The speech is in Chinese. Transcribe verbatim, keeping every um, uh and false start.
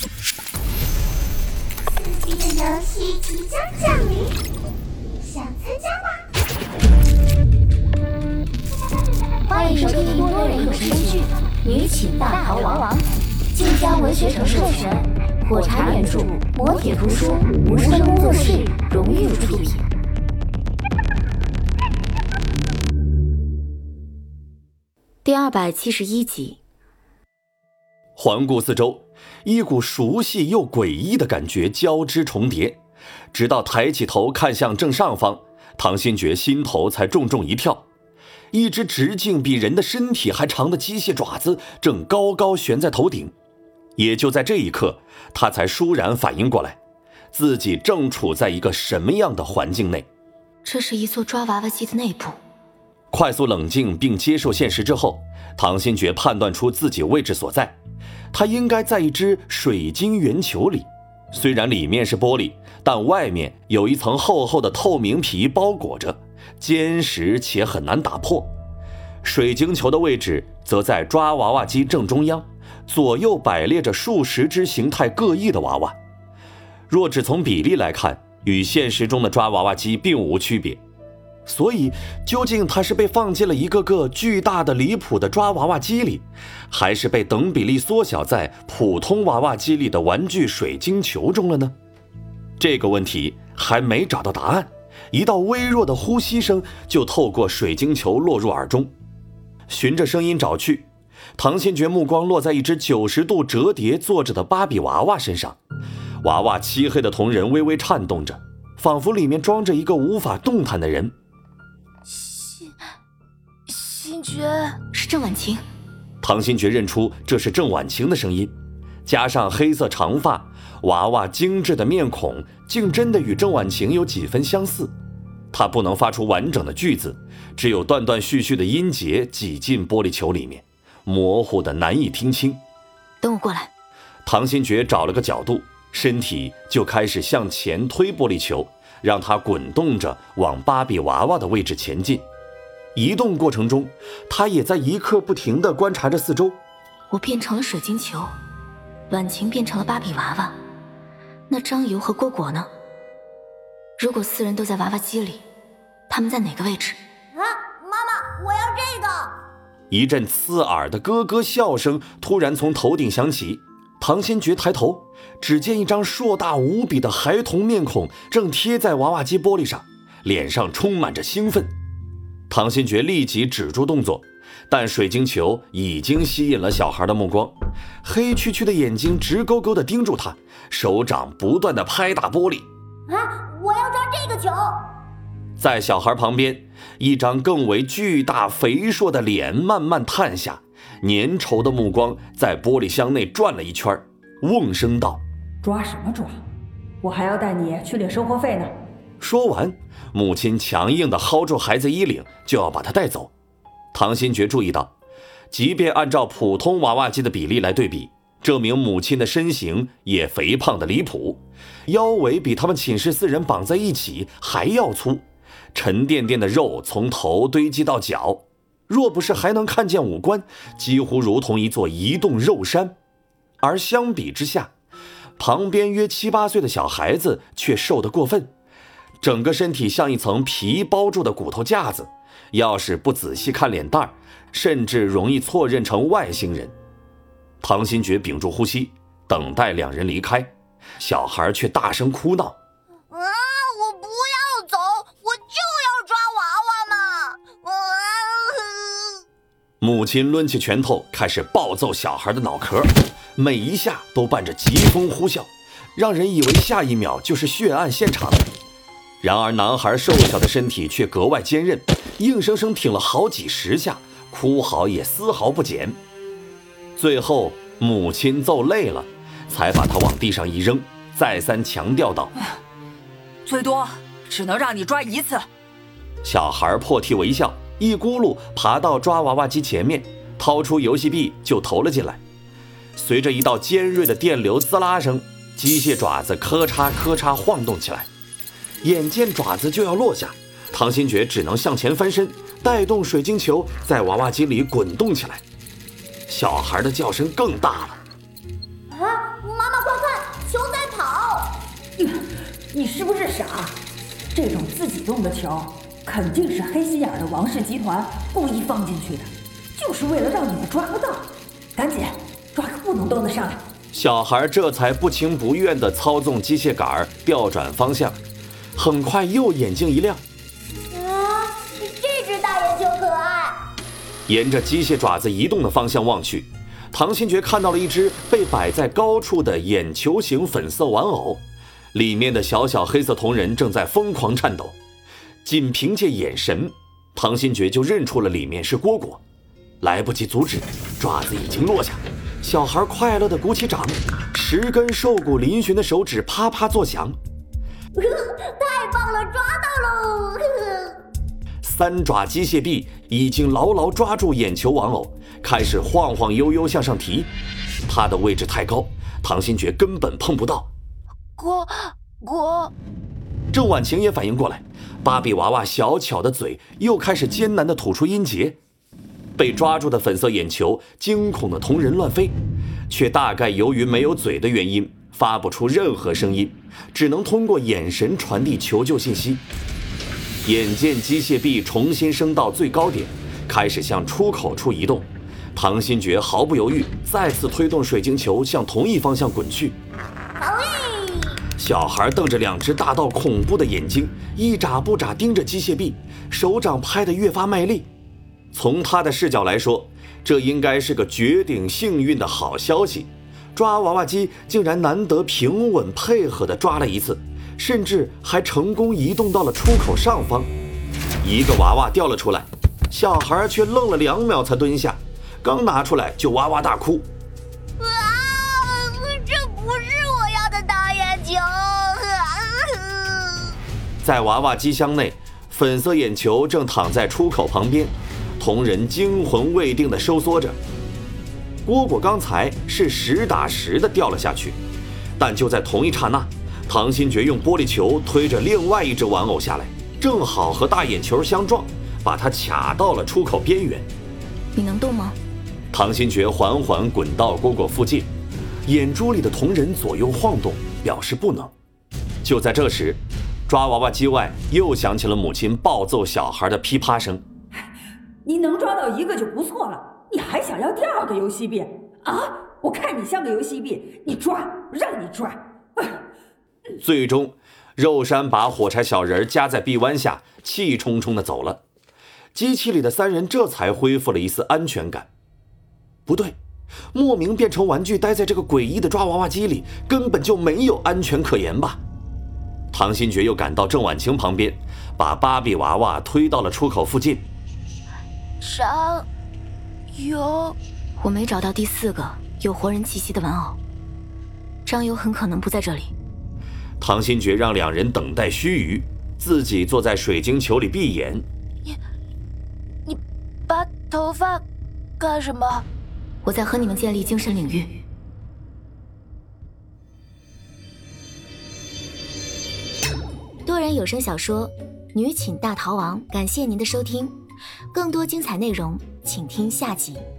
刺激的游戏即将降临，想参加吗？欢迎收听多人有声剧《女寝大逃亡》，晋江文学城授权，火柴原著，磨铁图书，无声工作室荣誉出品。 第二百七十一集。 环顾四周，一股熟悉又诡异的感觉交织重叠，直到抬起头看向正上方，唐新觉心头才重重一跳。一只直径比人的身体还长的机械爪子正高高悬在头顶。也就在这一刻，他才倏然反应过来，自己正处在一个什么样的环境内。 这是一座抓娃娃机的内部。 快速冷静并接受现实之后，唐新觉判断出自己位置所在，他应该在一只水晶圆球里。虽然里面是玻璃，但外面有一层厚厚的透明皮包裹着，坚实且很难打破。水晶球的位置则在抓娃娃机正中央，左右摆列着数十只形态各异的娃娃。若只从比例来看，与现实中的抓娃娃机并无区别。所以究竟它是被放进了一个个巨大的离谱的抓娃娃机里，还是被等比例缩小在普通娃娃机里的玩具水晶球中了呢？这个问题还没找到答案，一道微弱的呼吸声就透过水晶球落入耳中。循着声音找去，唐新觉目光落在一只九十度折叠坐着的芭比娃娃身上。娃娃漆黑的瞳仁微微颤动着，仿佛里面装着一个无法动弹的人。 新觉是郑婉晴。 唐新觉认出这是郑婉晴的声音，加上黑色长发，娃娃精致的面孔竟真的与郑婉晴有几分相似。她不能发出完整的句子，只有断断续续的音节挤进玻璃球里面，模糊的难以听清。 等我过来。 唐新觉找了个角度，身体就开始向前推玻璃球，让它滚动着往芭比娃娃的位置前进。移动过程中，他也在一刻不停地观察着四周。 我变成了水晶球，婉晴变成了芭比娃娃，那张游和蝈蝈呢？如果四人都在娃娃机里，他们在哪个位置？ 啊，妈妈，我要这个！ 一阵刺耳的咯咯笑声突然从头顶响起。唐新觉抬头，只见一张硕大无比的孩童面孔正贴在娃娃机玻璃上，脸上充满着兴奋。唐新觉立即止住动作，但水晶球已经吸引了小孩的目光，黑黢黢的眼睛直勾勾地盯住他，手掌不断地拍打玻璃。 啊，我要抓这个球！ 在小孩旁边，一张更为巨大肥硕的脸慢慢探下，粘稠的目光在玻璃箱内转了一圈，瓮声道： 抓什么抓？我还要带你去领生活费呢。 说完，母亲强硬地薅住孩子衣领，就要把他带走。唐新觉注意到，即便按照普通娃娃机的比例来对比，这名母亲的身形也肥胖得离谱，腰围比他们寝室四人绑在一起还要粗，沉甸甸的肉从头堆积到脚，若不是还能看见五官，几乎如同一座移动肉山。而相比之下，旁边约七八岁的小孩子却瘦得过分，整个身体像一层皮包住的骨头架子，要是不仔细看脸蛋，甚至容易错认成外星人。唐新觉屏住呼吸，等待两人离开，小孩却大声哭闹： 啊，我不要走，我就要抓娃娃嘛！啊！ 母亲抡起拳头开始暴揍小孩的脑壳，每一下都伴着疾风呼啸，让人以为下一秒就是血案现场。然而男孩瘦小的身体却格外坚韧，硬生生挺了好几十下，哭嚎也丝毫不减。最后母亲揍累了，才把他往地上一扔，再三强调道： 最多只能让你抓一次。 小孩破涕为笑，一咕噜爬到抓娃娃机前面，掏出游戏币就投了进来。随着一道尖锐的电流滋啦声，机械爪子咔嚓咔嚓晃动起来。眼见爪子就要落下，唐新觉只能向前翻身，带动水晶球在娃娃机里滚动起来。小孩的叫声更大了： 啊，妈妈快看， 是不是傻？这种自己动的球，肯定是黑心眼的王氏集团故意放进去的，就是为了让你们抓不到。赶紧抓个不能动的上来。 小孩这才不情不愿地操纵机械杆调转方向，很快又眼睛一亮。 啊，这只大眼球可爱。 沿着机械爪子移动的方向望去，唐新觉看到了一只被摆在高处的眼球形粉色玩偶，里面的小小黑色瞳仁正在疯狂颤抖。仅凭借眼神，唐新觉就认出了里面是蝈蝈。来不及阻止，爪子已经落下，小孩快乐地鼓起掌，十根瘦骨嶙峋的手指啪啪作响。 太棒了，抓到喽！ 三爪机械臂已经牢牢抓住眼球玩偶，开始晃晃悠悠向上提。它的位置太高，唐新觉根本碰不到。 蝈蝈， 郑婉晴也反应过来，芭比娃娃小巧的嘴又开始艰难地吐出音节。被抓住的粉色眼球惊恐的瞳仁乱飞，却大概由于没有嘴的原因，发不出任何声音，只能通过眼神传递求救信息。眼见机械臂重新升到最高点，开始向出口处移动，唐新觉毫不犹豫，再次推动水晶球向同一方向滚去。小孩瞪着两只大到恐怖的眼睛，一眨不眨盯着机械臂，手掌拍得越发卖力。从他的视角来说，这应该是个绝顶幸运的好消息。抓娃娃机竟然难得平稳配合地抓了一次，甚至还成功移动到了出口上方。一个娃娃掉了出来，小孩却愣了两秒才蹲下，刚拿出来就哇哇大哭。 啊，这不是我要的大眼球！ 在娃娃机箱内，粉色眼球正躺在出口旁边，瞳仁惊魂未定地收缩着。蝈蝈刚才是实打实的掉了下去，但就在同一刹那，唐新觉用玻璃球推着另外一只玩偶下来，正好和大眼球相撞，把它卡到了出口边缘。 你能动吗？ 唐新觉缓缓滚到蝈蝈附近，眼珠里的瞳仁左右晃动，表示不能。就在这时，抓娃娃机外又响起了母亲暴揍小孩的噼啪声。 你能抓到一个就不错了，你还想要第二个游戏币啊？我看你像个游戏币，你抓，让你抓。 最终，肉山把火柴小人夹在臂弯下，气冲冲地走了。机器里的三人这才恢复了一丝安全感。不对，莫名变成玩具待在这个诡异的抓娃娃机里，根本就没有安全可言吧？唐新觉又赶到郑婉晴旁边，把芭比娃娃推到了出口附近。 张游，我没找到第四个有活人气息的玩偶，张游很可能不在这里。 唐新觉让两人等待须臾，自己坐在水晶球里闭眼。 你你拔头发干什么？我在和你们建立精神领域。多人有声小说《女寝大逃亡》，感谢您的收听。更多精彩内容，请听下集。